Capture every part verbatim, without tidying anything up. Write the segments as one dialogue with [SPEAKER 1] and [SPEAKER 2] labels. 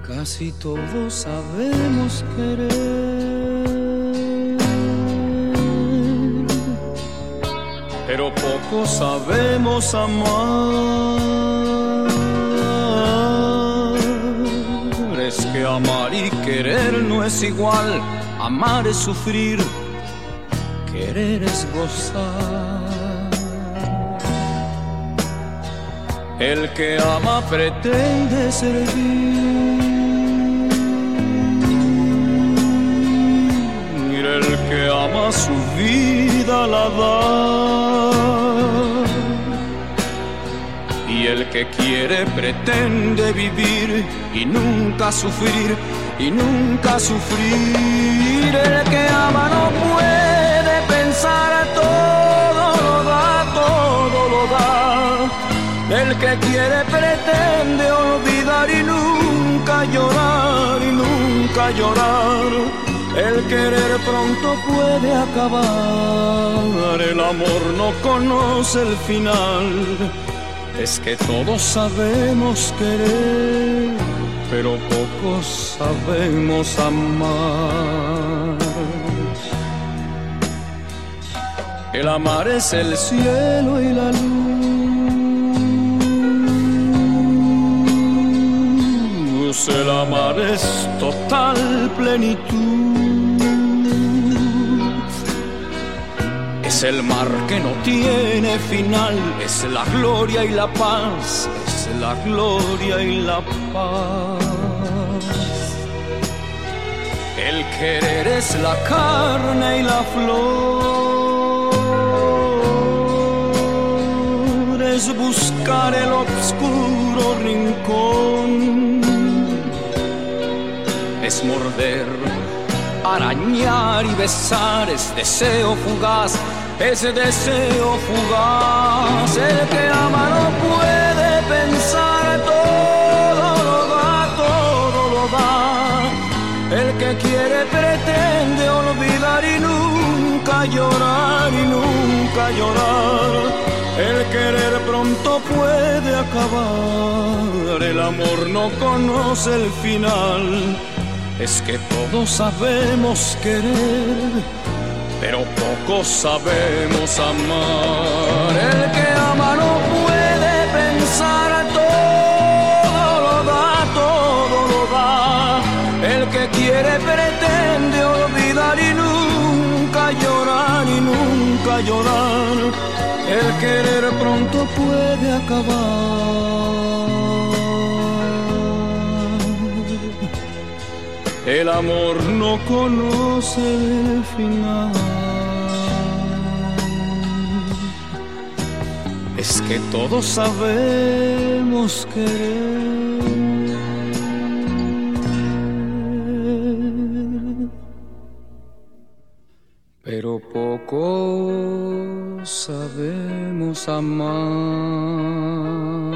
[SPEAKER 1] Casi todos sabemos querer, pero pocos sabemos amar. Es que amar y querer no es igual. Amar es sufrir, querer es gozar. El que ama pretende servir. El que ama su vida la da, y el que quiere pretende vivir y nunca sufrir, y nunca sufrir. El que ama no puede pensar, todo lo da, todo lo da. El que quiere pretende olvidar y nunca llorar, y nunca llorar. El querer pronto puede acabar, el amor no conoce el final. Es que todos sabemos querer, pero pocos sabemos amar. El amar es el cielo y la luz. El amar es total plenitud. Es el mar que no tiene final, es la gloria y la paz, es la gloria y la paz. El querer es la carne y la flor, es buscar el oscuro rincón, es morder, arañar y besar, es deseo fugaz, es deseo fugaz. El que ama no puede pensar, todo lo da, todo lo da. El que quiere pretende olvidar y nunca llorar, y nunca llorar. El querer pronto puede acabar, el amor no conoce el final. Es que todos sabemos querer, pero pocos sabemos amar. El que ama no puede pensar, todo lo da, todo lo da. El que quiere pretende olvidar y nunca llorar, y nunca llorar. El querer pronto puede acabar, el amor no conoce el final. Es que todos sabemos querer, pero poco sabemos amar.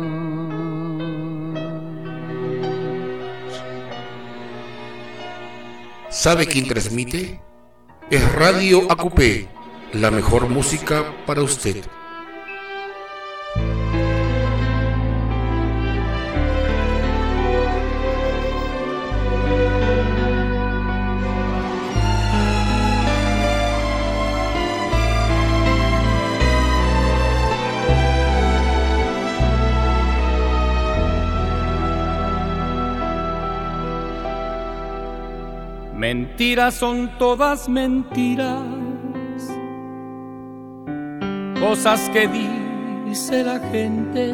[SPEAKER 2] ¿Sabe quién transmite? Es Radio A Q P, la mejor música para usted.
[SPEAKER 1] Mentiras son todas mentiras, cosas que dice la gente.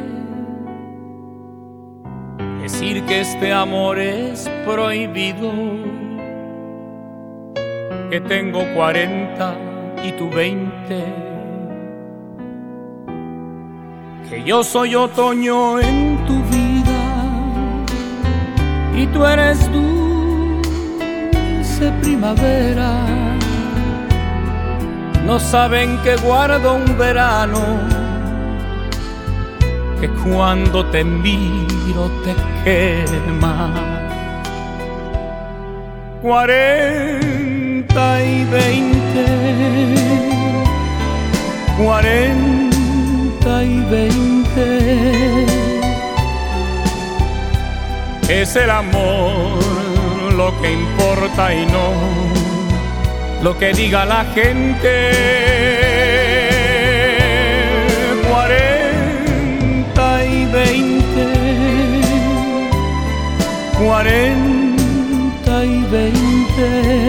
[SPEAKER 1] Decir que este amor es prohibido, que tengo cuarenta y tú veinte, que yo soy otoño en tu vida y tú eres tú primavera. No saben que guardo un verano, que cuando te miro te quema. Cuarenta y veinte, cuarenta y veinte. Es el amor lo que importa y no lo que diga la gente. Cuarenta y veinte, cuarenta y veinte.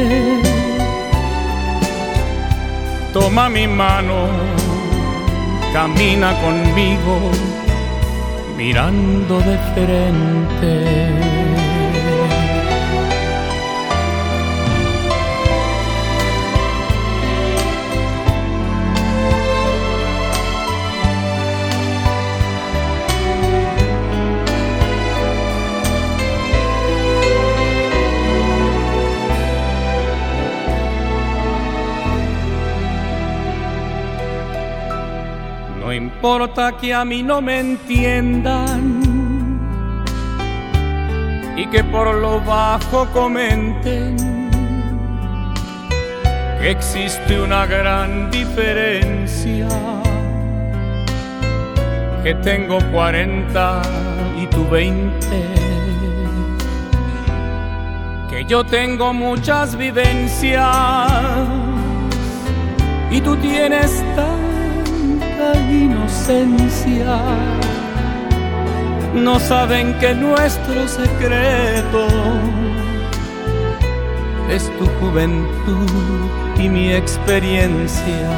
[SPEAKER 1] Toma mi mano, camina conmigo, mirando de frente. No importa que a mí no me entiendan y que por lo bajo comenten que existe una gran diferencia, que tengo cuarenta y tú veinte, que yo tengo muchas vivencias y tú tienes tanta inocencia. No saben que nuestro secreto es tu juventud y mi experiencia.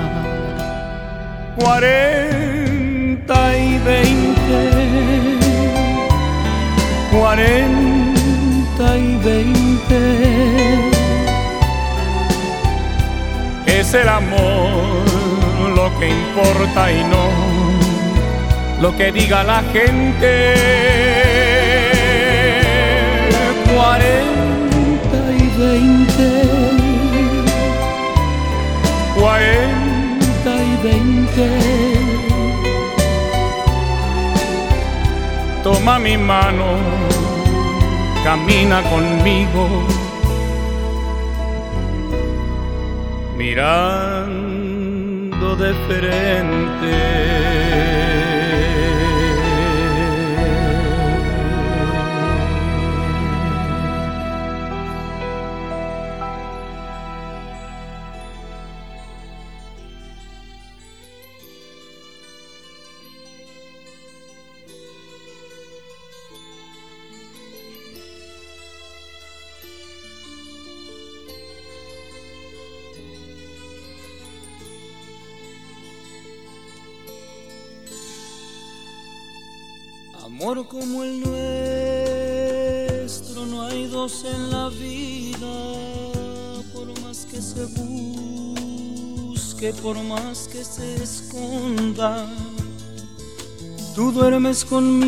[SPEAKER 1] Cuarenta y veinte, cuarenta y veinte. Es el amor lo que importa y no lo que diga la gente. Cuarenta y veinte, cuarenta y veinte. Toma mi mano, camina conmigo, mirando de frente. Amor como el nuestro no hay dos en la vida, por más que se busque, por más que se esconda. Tú duermes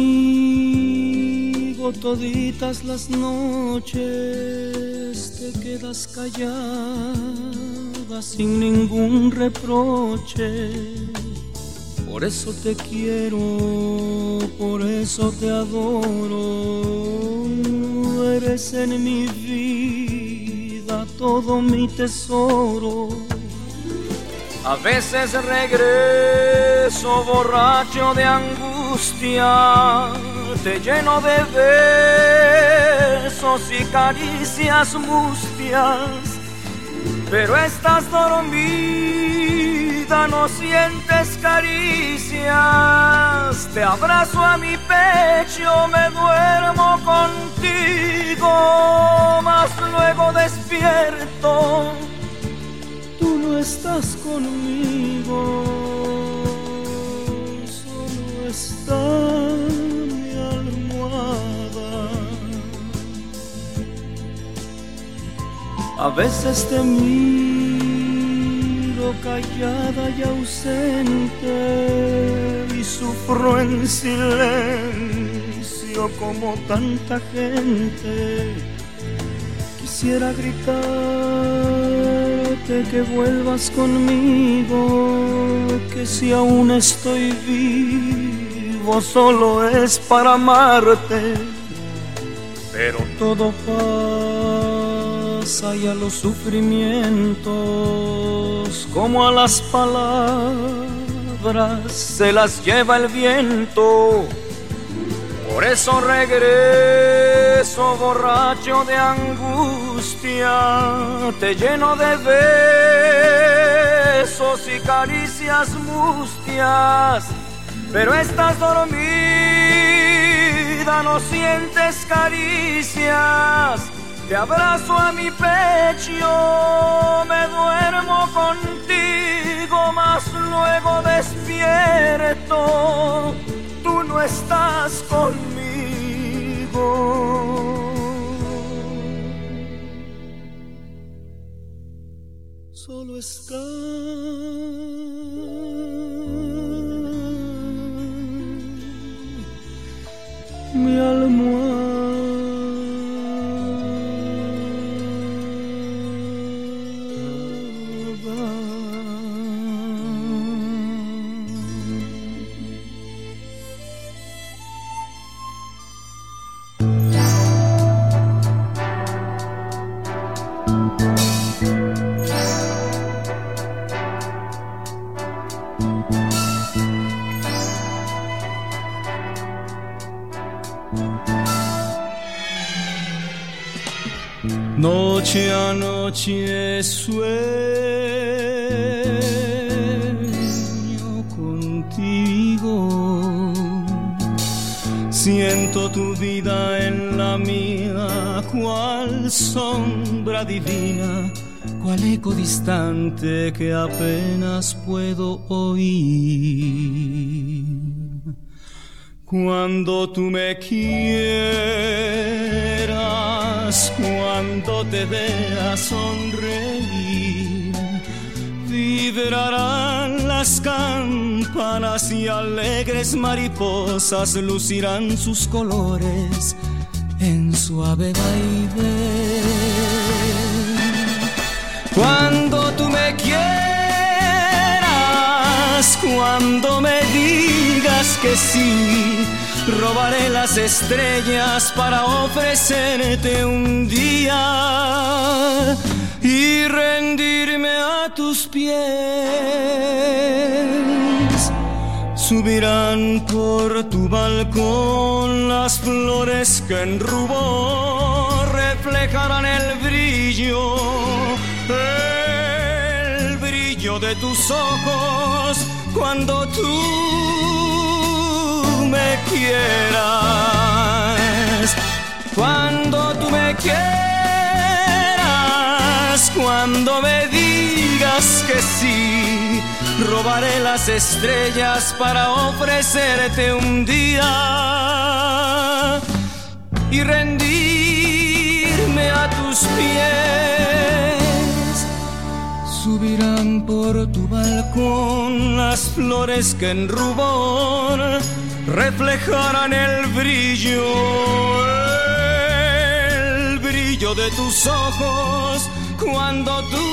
[SPEAKER 1] conmigo toditas las noches, te quedas callada sin ningún reproche. Por eso te quiero, por eso te adoro. Eres en mi vida todo mi tesoro. A veces regreso borracho de angustia, te lleno de besos y caricias mustias, pero estás dormida, no sientes caricias. Te abrazo a mi pecho, me duermo contigo, mas luego despierto, tú no estás conmigo, solo está mi almohada. A veces te miro callada y ausente y sufro en silencio como tanta gente. Quisiera gritarte que vuelvas conmigo, que si aún estoy vivo solo es para amarte, pero todo pasa y a los sufrimientos como a las palabras se las lleva el viento. Por eso regreso beso borracho de angustia, te lleno de besos y caricias mustias, pero estás dormida, no sientes caricias. Te abrazo a mi pecho, me duermo contigo, mas luego despierto, tú no estás conmigo. Solo está mi almohada. Noche a noche sueño contigo, siento tu vida en la mía, cual sombra divina, cual eco distante que apenas puedo oír. Cuando tú me quieras, cuando te veas sonreír, vibrarán las campanas y alegres mariposas lucirán sus colores en suave vaivén. Cuando tú me quieras, cuando me digas que sí, robaré las estrellas para ofrecerte un día y rendirme a tus pies. Subirán por tu balcón las flores que en rubor reflejarán el brillo, el brillo de tus ojos cuando tú me quieras. Cuando tú me quieras, cuando me digas que sí, robaré las estrellas para ofrecerte un día y rendirme a tus pies. Subirán por tu balcón las flores que en rubor reflejarán el brillo, el brillo de tus ojos cuando tú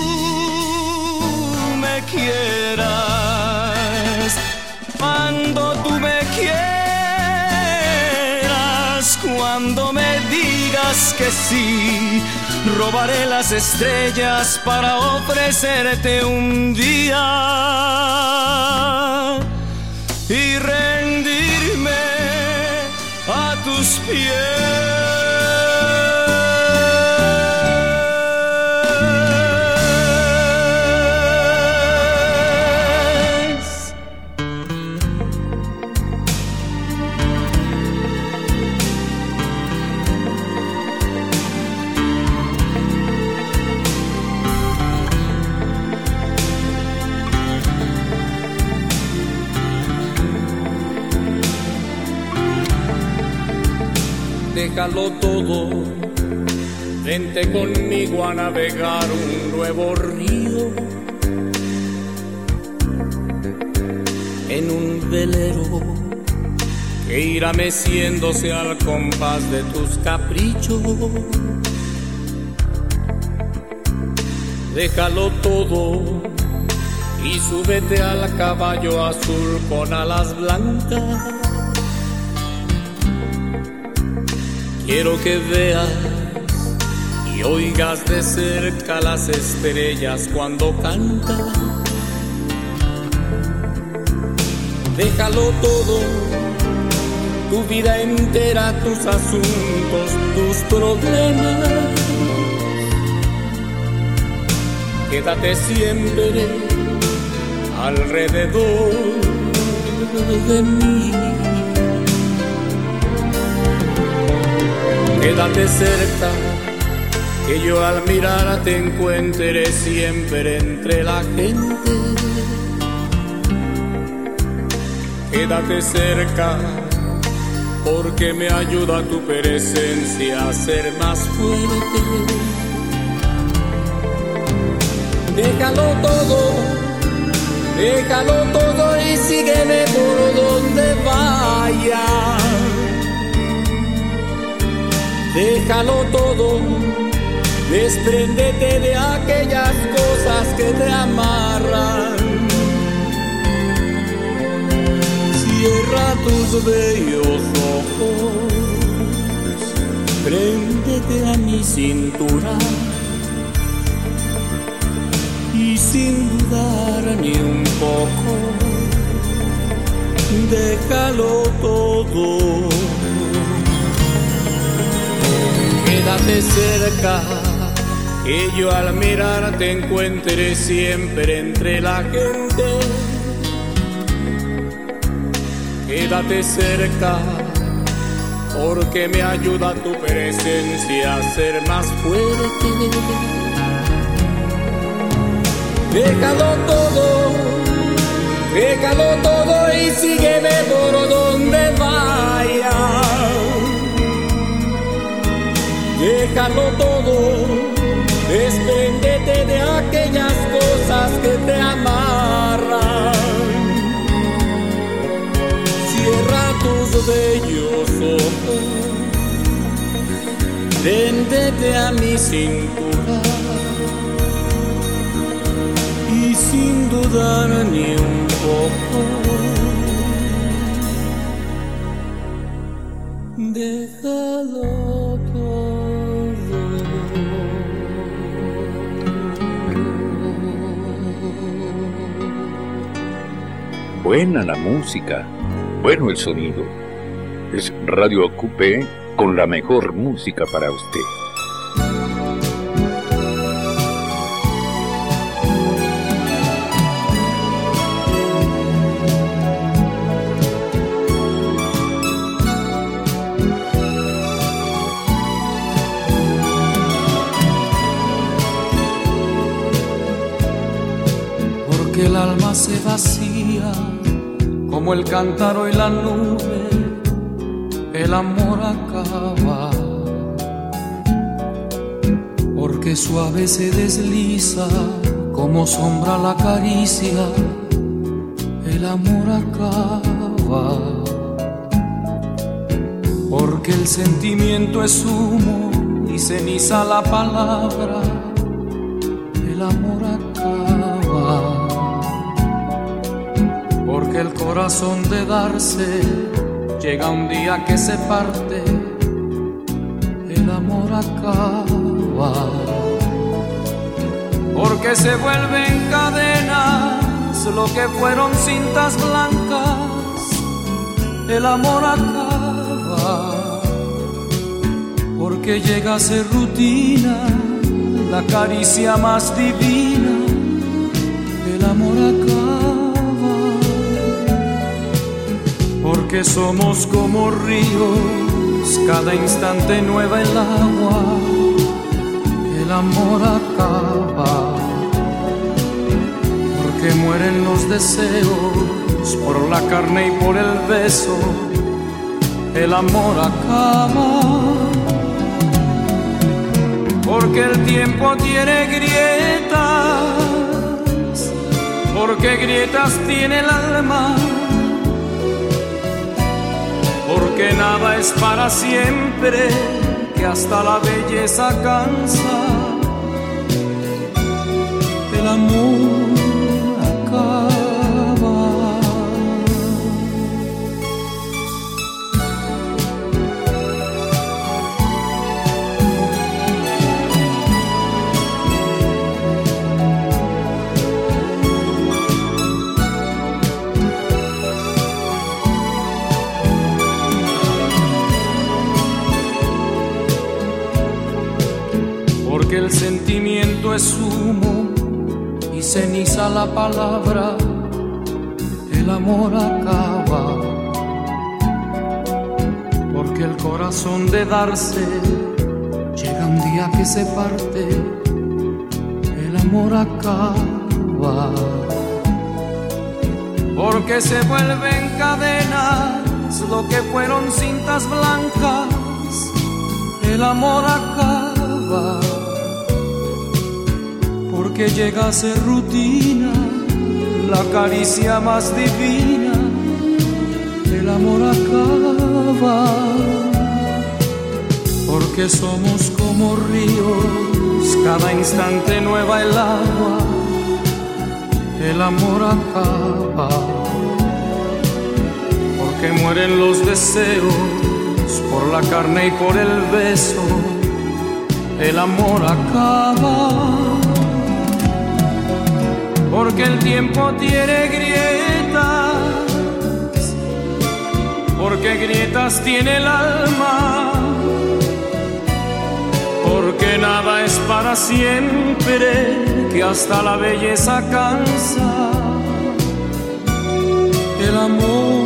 [SPEAKER 1] me quieras. Cuando tú me quieras, cuando me digas que sí, robaré las estrellas para ofrecerte un día y rendirme a tus pies. Déjalo todo, vente conmigo a navegar un nuevo río, en un velero que irá meciéndose al compás de tus caprichos. Déjalo todo y súbete al caballo azul con alas blancas. Quiero que veas y oigas de cerca las estrellas cuando cantan. Déjalo todo tu vida entera, tus asuntos, tus problemas. Quédate siempre alrededor de mí. Quédate cerca, que yo al mirar te encuentre siempre entre la gente. Quédate cerca, porque me ayuda tu presencia a ser más fuerte. Déjalo todo, déjalo todo y sígueme por donde vaya. Déjalo todo, despréndete de aquellas cosas que te amarran. Cierra tus bellos ojos, préndete a mi cintura y sin dudar ni un poco, déjalo todo. Quédate cerca, que yo al mirar te encuentre siempre entre la gente. Quédate cerca, porque me ayuda tu presencia a ser más fuerte. Déjalo todo, déjalo todo y sígueme por donde vaya. Déjalo todo, despréndete de aquellas cosas que te amarran. Cierra tus bellos ojos, préndete a mi cintura y sin dudar ni un poco, déjalo todo.
[SPEAKER 3] Buena la música, bueno el sonido. Es Radio Acupé con la mejor música para usted.
[SPEAKER 1] Porque el alma se vacía como el cántaro y la nube, el amor acaba. Porque suave se desliza como sombra la caricia, el amor acaba. Porque el sentimiento es humo y ceniza la palabra, el amor acaba. Porque el corazón de darse llega un día que se parte, el amor acaba. Porque se vuelven cadenas lo que fueron cintas blancas, el amor acaba. Porque llega a ser rutina la caricia más divina, el amor acaba. Porque somos como ríos, cada instante nueva el agua, el amor acaba. Porque mueren los deseos por la carne y por el beso, el amor acaba. Porque el tiempo tiene grietas, porque grietas tiene el alma. Porque nada es para siempre, que hasta la belleza cansa, el amor acaba. el sentimiento es humo y ceniza la palabra, el amor acaba. Porque el corazón de darse llega un día que se parte, el amor acaba. Porque se vuelven cadenas lo que fueron cintas blancas, el amor acaba. Porque llega a ser rutina la caricia más divina, el amor acaba. Porque somos como ríos, cada instante nueva el agua, el amor acaba. Porque mueren los deseos por la carne y por el beso, el amor acaba. Porque el tiempo tiene grietas, porque grietas tiene el alma, porque nada es para siempre, que hasta la belleza cansa, el amor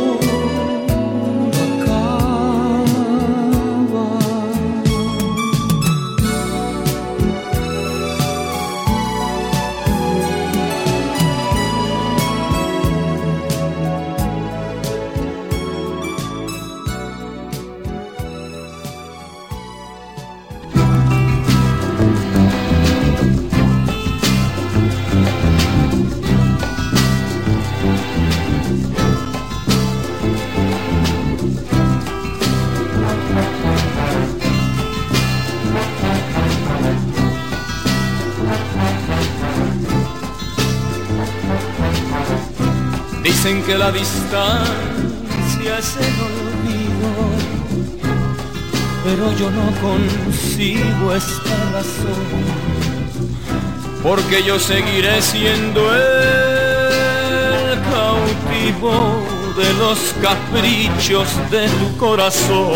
[SPEAKER 1] dicen que la distancia es el olvido, pero yo no consigo esta razón, porque yo seguiré siendo el cautivo de los caprichos de tu corazón.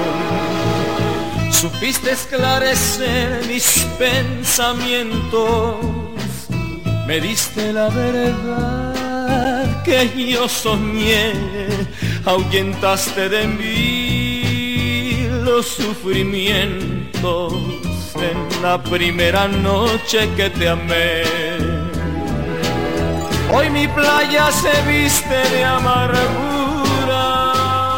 [SPEAKER 1] Supiste esclarecer mis pensamientos, me diste la verdad que yo soñé, ahuyentaste de mí los sufrimientos en la primera noche que te amé. Hoy mi playa se viste de amargura,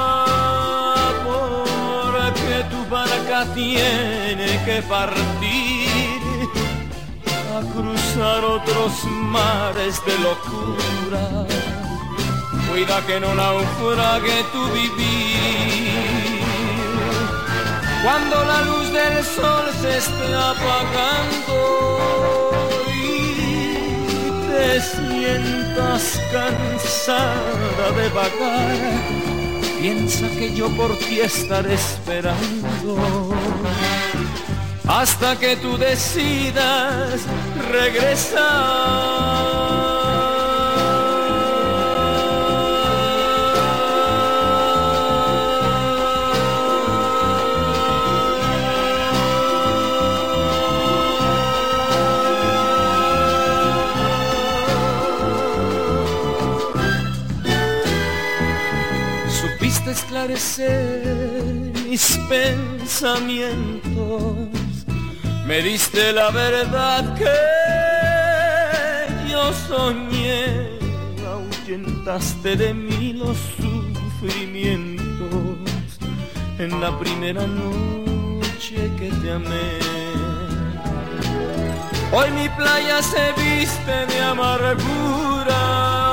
[SPEAKER 1] porque tu barca tiene que partir a cruzar otros mares de locura. Cuida que no naufrague tu vivir. Cuando la luz del sol se esté apagando y te sientas cansada de vagar, piensa que yo por ti estaré esperando hasta que tú decidas regresar. Supiste esclarecer mis pensamientos, me diste la verdad que yo soñé, ahuyentaste de mí los sufrimientos en la primera noche que te amé. Hoy mi playa se viste de amargura,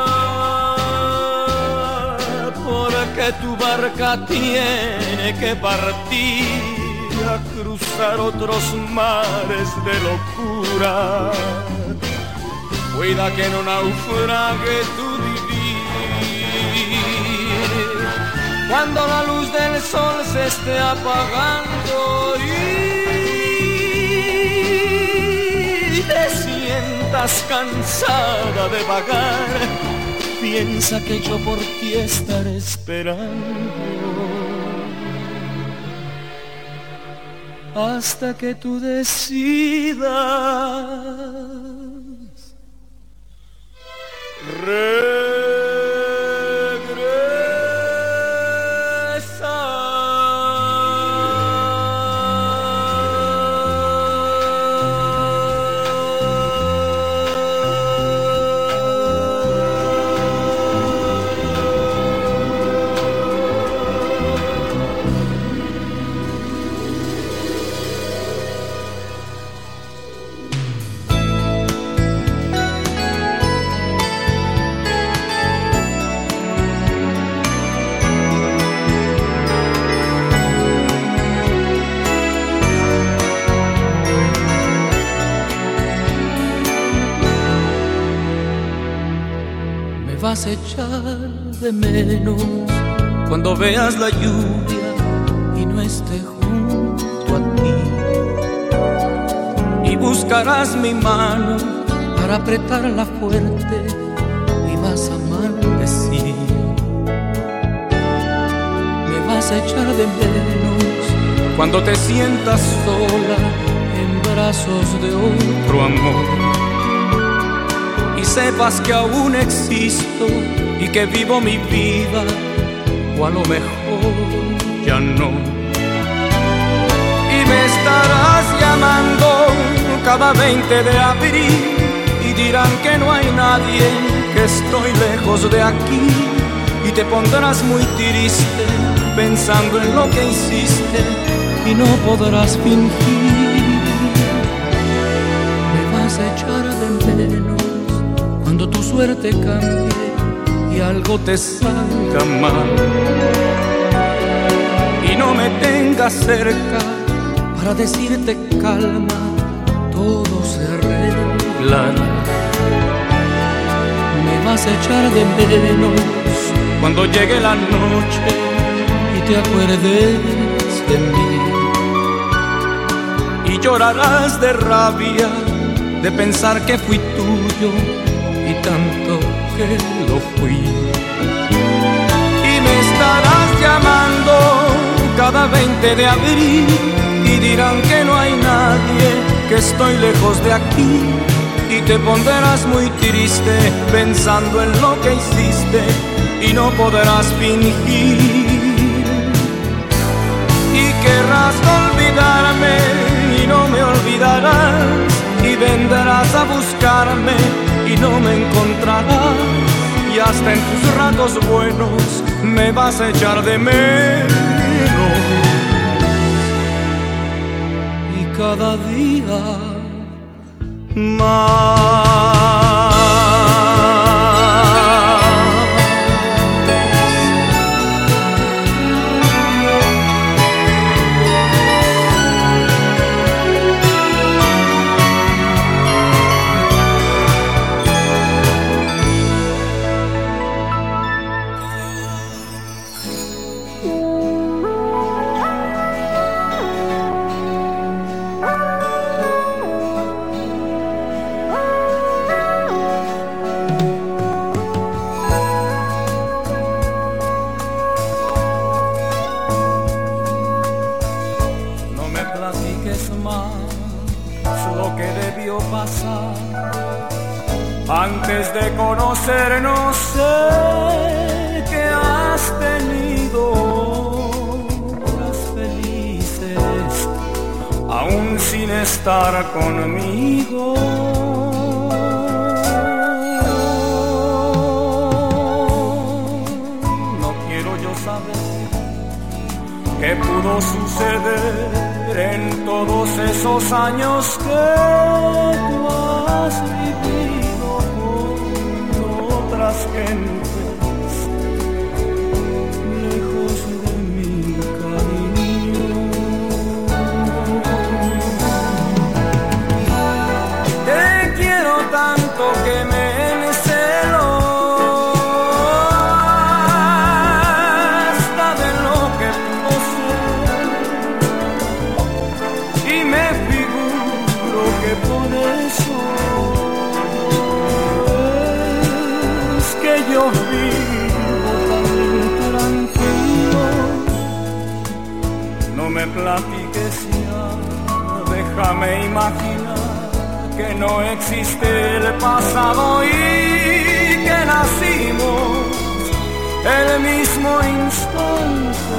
[SPEAKER 1] porque tu barca tiene que partir a cruzar otros mares de locura. Cuida que no naufrague tu vivir. Cuando la luz del sol se esté apagando y te sientas cansada de vagar, piensa que yo por ti estaré esperando hasta que tú decidas vas a echar de menos cuando veas la lluvia y no esté junto a ti, y buscarás mi mano para apretarla fuerte y vas a maldecir. Me vas a echar de menos cuando te sientas sola en brazos de otro amor y sepas que aún existo y que vivo mi vida, o a lo mejor ya no. Y me estarás llamando cada veinte de abril y dirán que no hay nadie, que estoy lejos de aquí, y te pondrás muy triste pensando en lo que hiciste y no podrás fingir. Me vas a echar de menos cuando tu suerte cambie y algo te salga mal y no me tengas cerca para decirte calma, todo se arreglará. Me vas a echar de menos cuando llegue la noche y te acuerdes de mí, y llorarás de rabia de pensar que fui tuyo y tanto que lo fui. Y me estarás llamando cada veinte de abril y dirán que no hay nadie, que estoy lejos de aquí, y te pondrás muy triste pensando en lo que hiciste y no podrás fingir. Y querrás olvidarme y no me olvidarás, y vendrás a buscarme y no me encontrarás, y hasta en tus ratos buenos me vas a echar de menos. Y cada día más. Antes de conocernos sé que has tenido horas felices, aún sin estar conmigo. No quiero yo saber qué pudo suceder en todos esos años que tú has vivido otras gentes lejos de mi cariño. Te quiero tanto que me encelo hasta de lo que pudo ser, y me figuro que por eso platiques ya, déjame imaginar que no existe el pasado y que nacimos el mismo instante.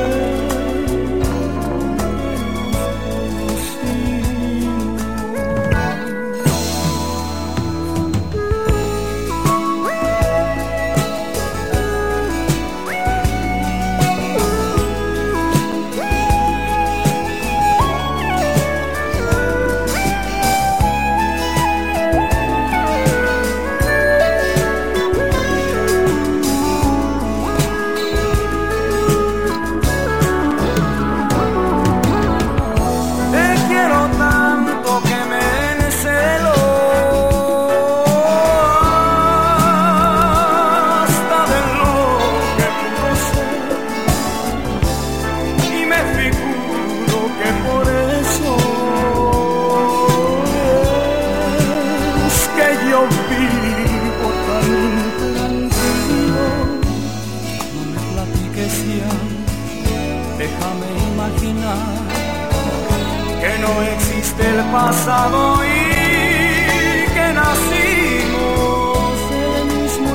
[SPEAKER 1] El pasado y que nacimos el mismo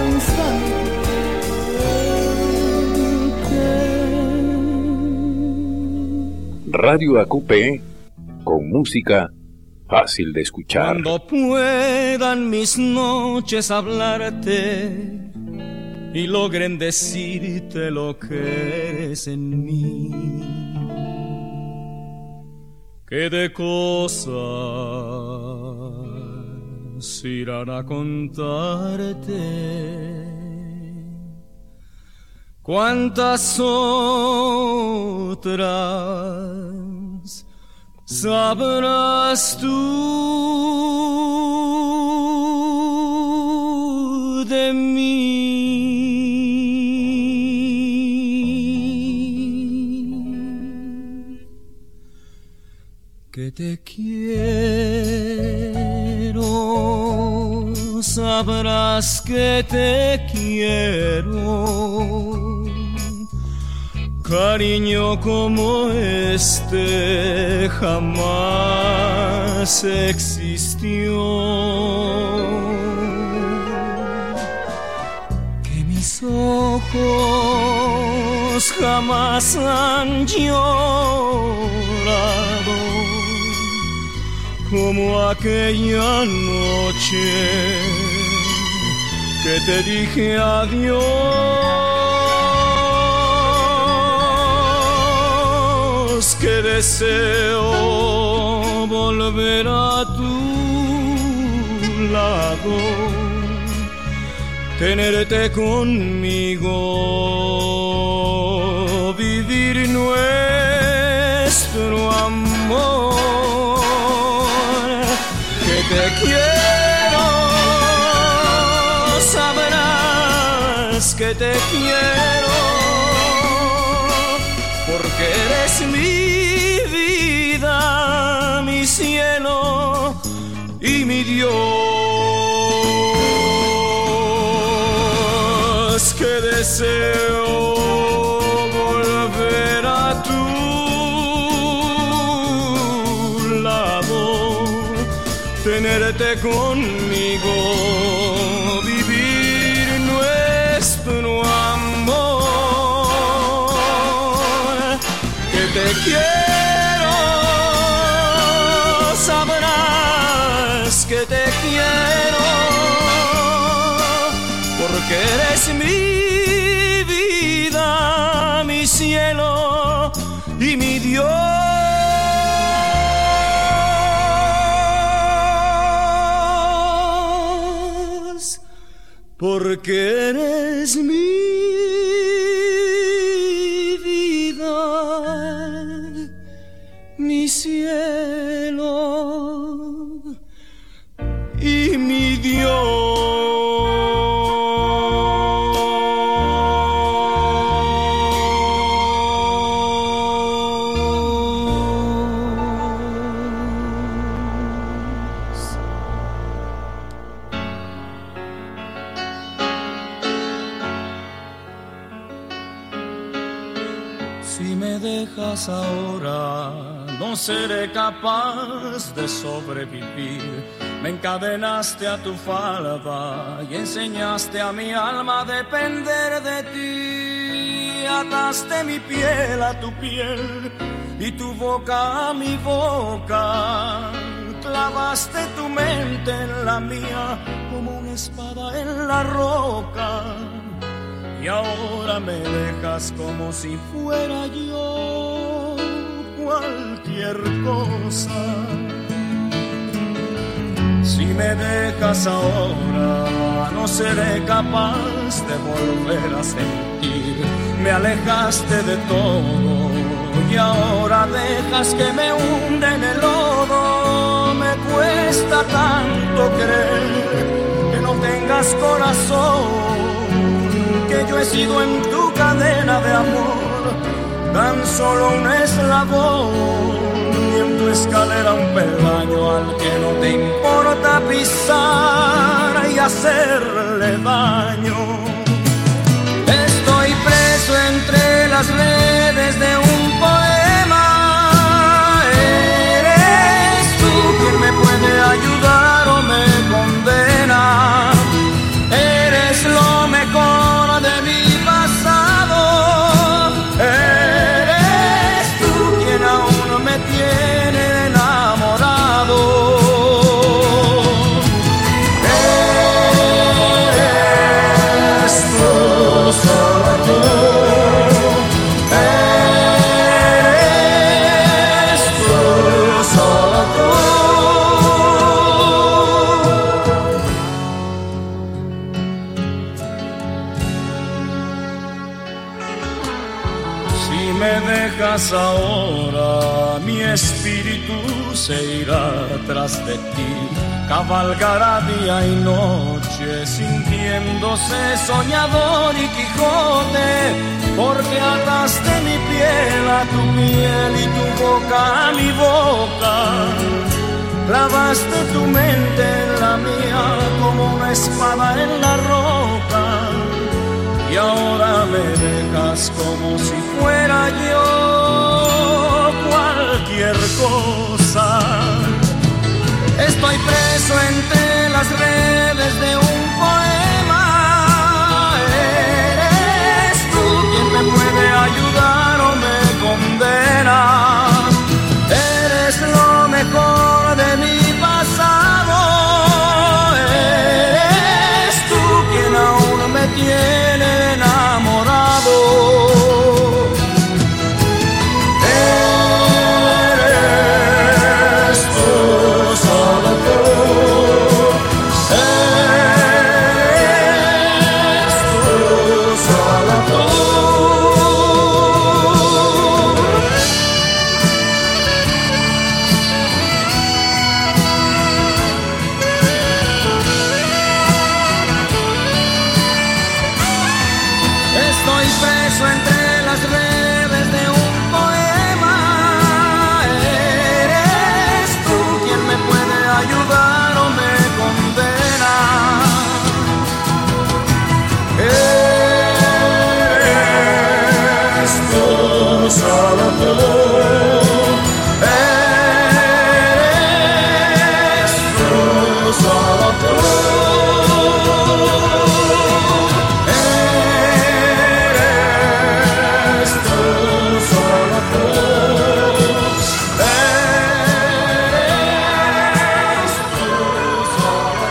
[SPEAKER 1] instante.
[SPEAKER 3] Radio A Q P con música fácil de escuchar.
[SPEAKER 1] Cuando puedan mis noches hablarte y logren decirte lo que eres en mí, que de cosas irán a contarte, cuántas otras sabrás tú de mí. Que te quiero, sabrás que te quiero, cariño como este jamás existió. Que mis ojos jamás han llorado como aquella noche que te dije adiós, que deseo volver a tu lado, tenerte conmigo, vivir nuestro amor. Te quiero, sabrás que te quiero, porque eres mi vida, mi cielo y mi Dios, que deseo volver a tu tenerte conmigo, vivir nuestro amor. Que te quiero, sabrás que te quiero, porque eres mi vida, mi cielo y mi Dios. Porque eres mi vida, mi cielo y mi Dios. Si me dejas dejas ahora, no seré capaz de sobrevivir. Me encadenaste a tu falda y enseñaste a mi alma a depender de ti. Ataste mi piel a tu piel y tu boca a mi boca. Clavaste tu mente en la mía como una espada en la roca. Y ahora me dejas como si fuera yo cualquier cosa. Si me dejas ahora, no seré capaz de volver a sentir. Me alejaste de todo y ahora dejas que me hunda en el lodo. Me cuesta tanto creer que no tengas corazón, que yo he sido en tu cadena de amor tan solo un eslabón, y en tu escalera un peldaño al que no te importa pisar y hacerle daño. Estoy preso entre las redes de un poema. Eres tú quien me puede ayudar o me condena. Eres lo mejor de mi pasado. Eres tú quien aún me tiene enamorado. Eres tú, solo tú. Eres tú, solo tú. Si me dejas ahora, mi espíritu se irá tras de ti. Cabalgará día y noche, sintiéndose soñador y Quijote, porque ataste mi piel a tu piel y tu boca a mi boca. Clavaste tu mente en la mía como una espada en la roca. Y ahora me dejas como si fuera yo cualquier cosa. Estoy preso entre las redes de un poema. Eres tú quien me puede ayudar o me condena. Eres lo mejor de mi pasado. Eres tú quien aún me tiene enamorado. Eres tú, solo tú. Eres tú, solo tú. Estoy preso entre las redes de un poema. Eres tú quien me puede ayudar o me condena. Eres tú, solo tú. Eres tú, solo tú. Eres tú, solo tú. Eres tú, solo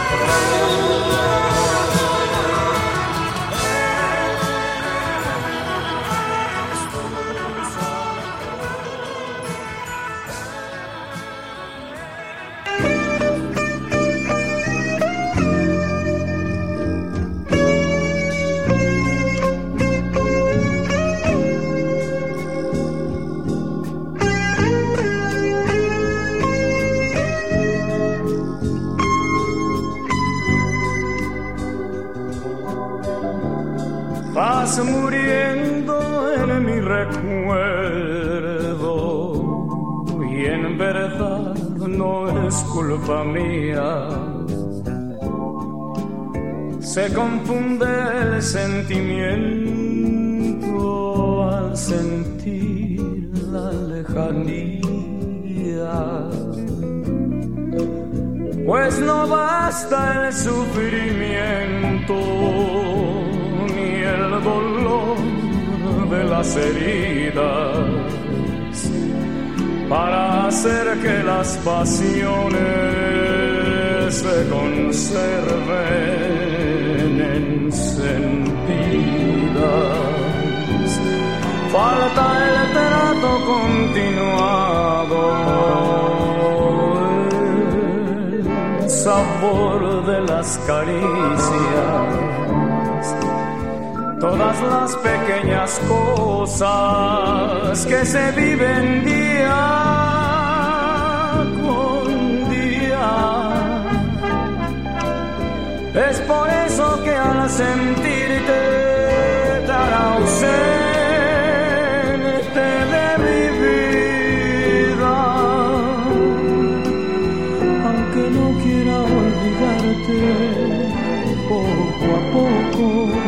[SPEAKER 1] vas muriendo en mi recuerdo y en verdad no es culpa mía. Se confunde el sentimiento al sentir la lejanía. Pues no basta el sufrimiento ni el dolor de las heridas para hacer que las pasiones se conserven encendidas. Falta el trato continuado, el sabor de las caricias, todas las pequeñas cosas que se viven día con día. Es por eso que al sentirte tan ausente de mi vida, aunque no quiera olvidarte, poco a poco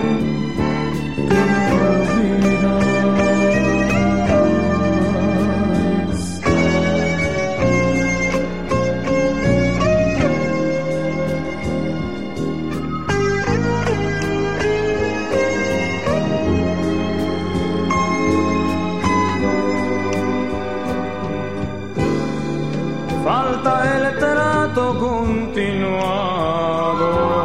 [SPEAKER 1] continuado,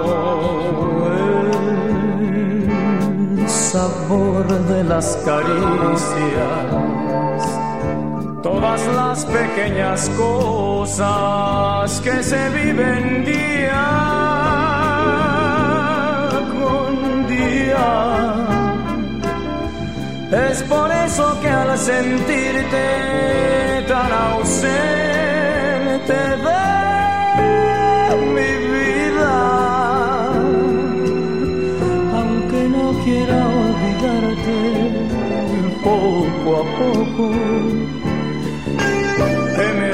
[SPEAKER 1] el sabor de las caricias, todas las pequeñas cosas que se viven día con día. Es por eso que al sentirte tan ausente de mi vida, aunque no quiera olvidarte, poco a poco te me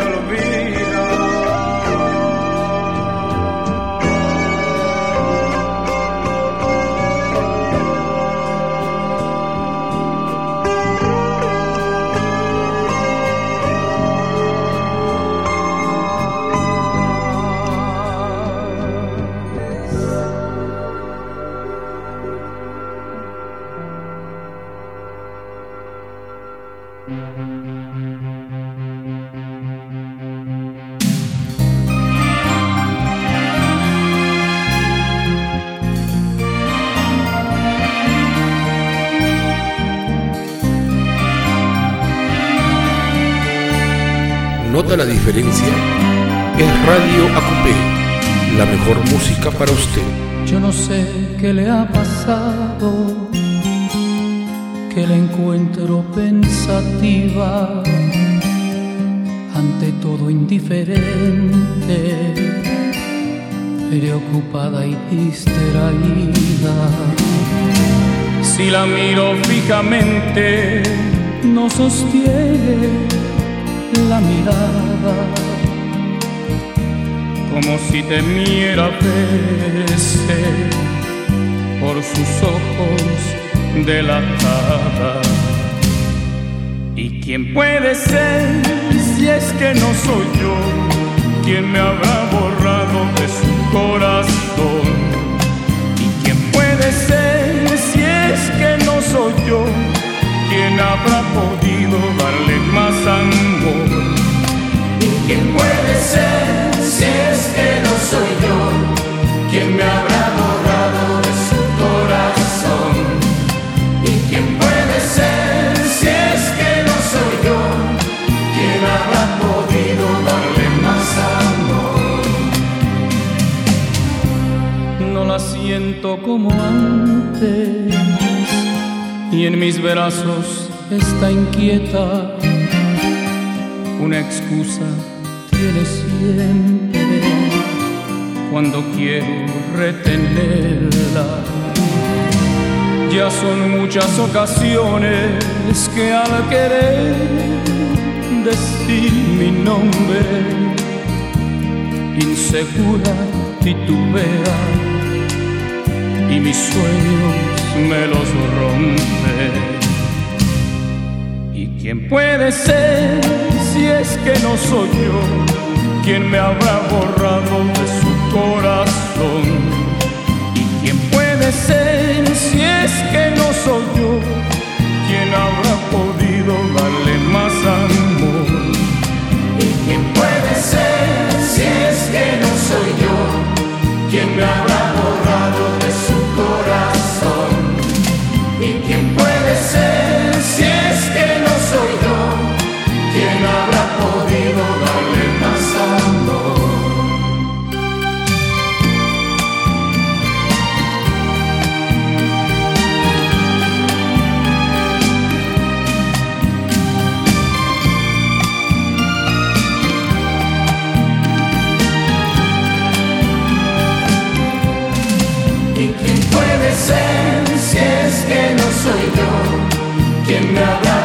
[SPEAKER 2] ¿Nota la diferencia? Es Radio A Q P, la mejor música para usted.
[SPEAKER 1] Yo no sé qué le ha pasado, que la encuentro pensativa, ante todo indiferente, preocupada y distraída. Si la miro fijamente, no sostiene la mirada, como si temiera verse por sus ojos delatada. ¿Y quién puede ser si es que no soy yo? ¿Quién me habrá borrado de su corazón? ¿Y quién puede ser si es que no soy yo? ¿Quién habrá podido darle más amor? ¿Y quién puede ser si es que no soy yo? ¿Quién me habrá borrado de su corazón? ¿Y quién puede ser si es que no soy yo? ¿Quién habrá podido darle más amor? No la siento como antes, y en mis brazos está inquieta. Una excusa tiene siempre cuando quiero retenerla. Ya son muchas ocasiones que al querer decir mi nombre, insegura titubea y mis sueños me los rompe. Y ¿Y quién puede ser si es que no soy yo? ¿Quién me habrá borrado de su corazón? ¿Y quién puede ser si es que no soy yo? ¿Quién habrá podido darle más amor? ¿Y quién puede ser si es que no soy yo? ¿Quién me habrá borrado de su corazón? ¿Y quién puede ser si es que no soy yo? ¿Quién habrá podido darle más amor? ¿Y quién puede ser si es que no soy yo? ¿Quién me habrá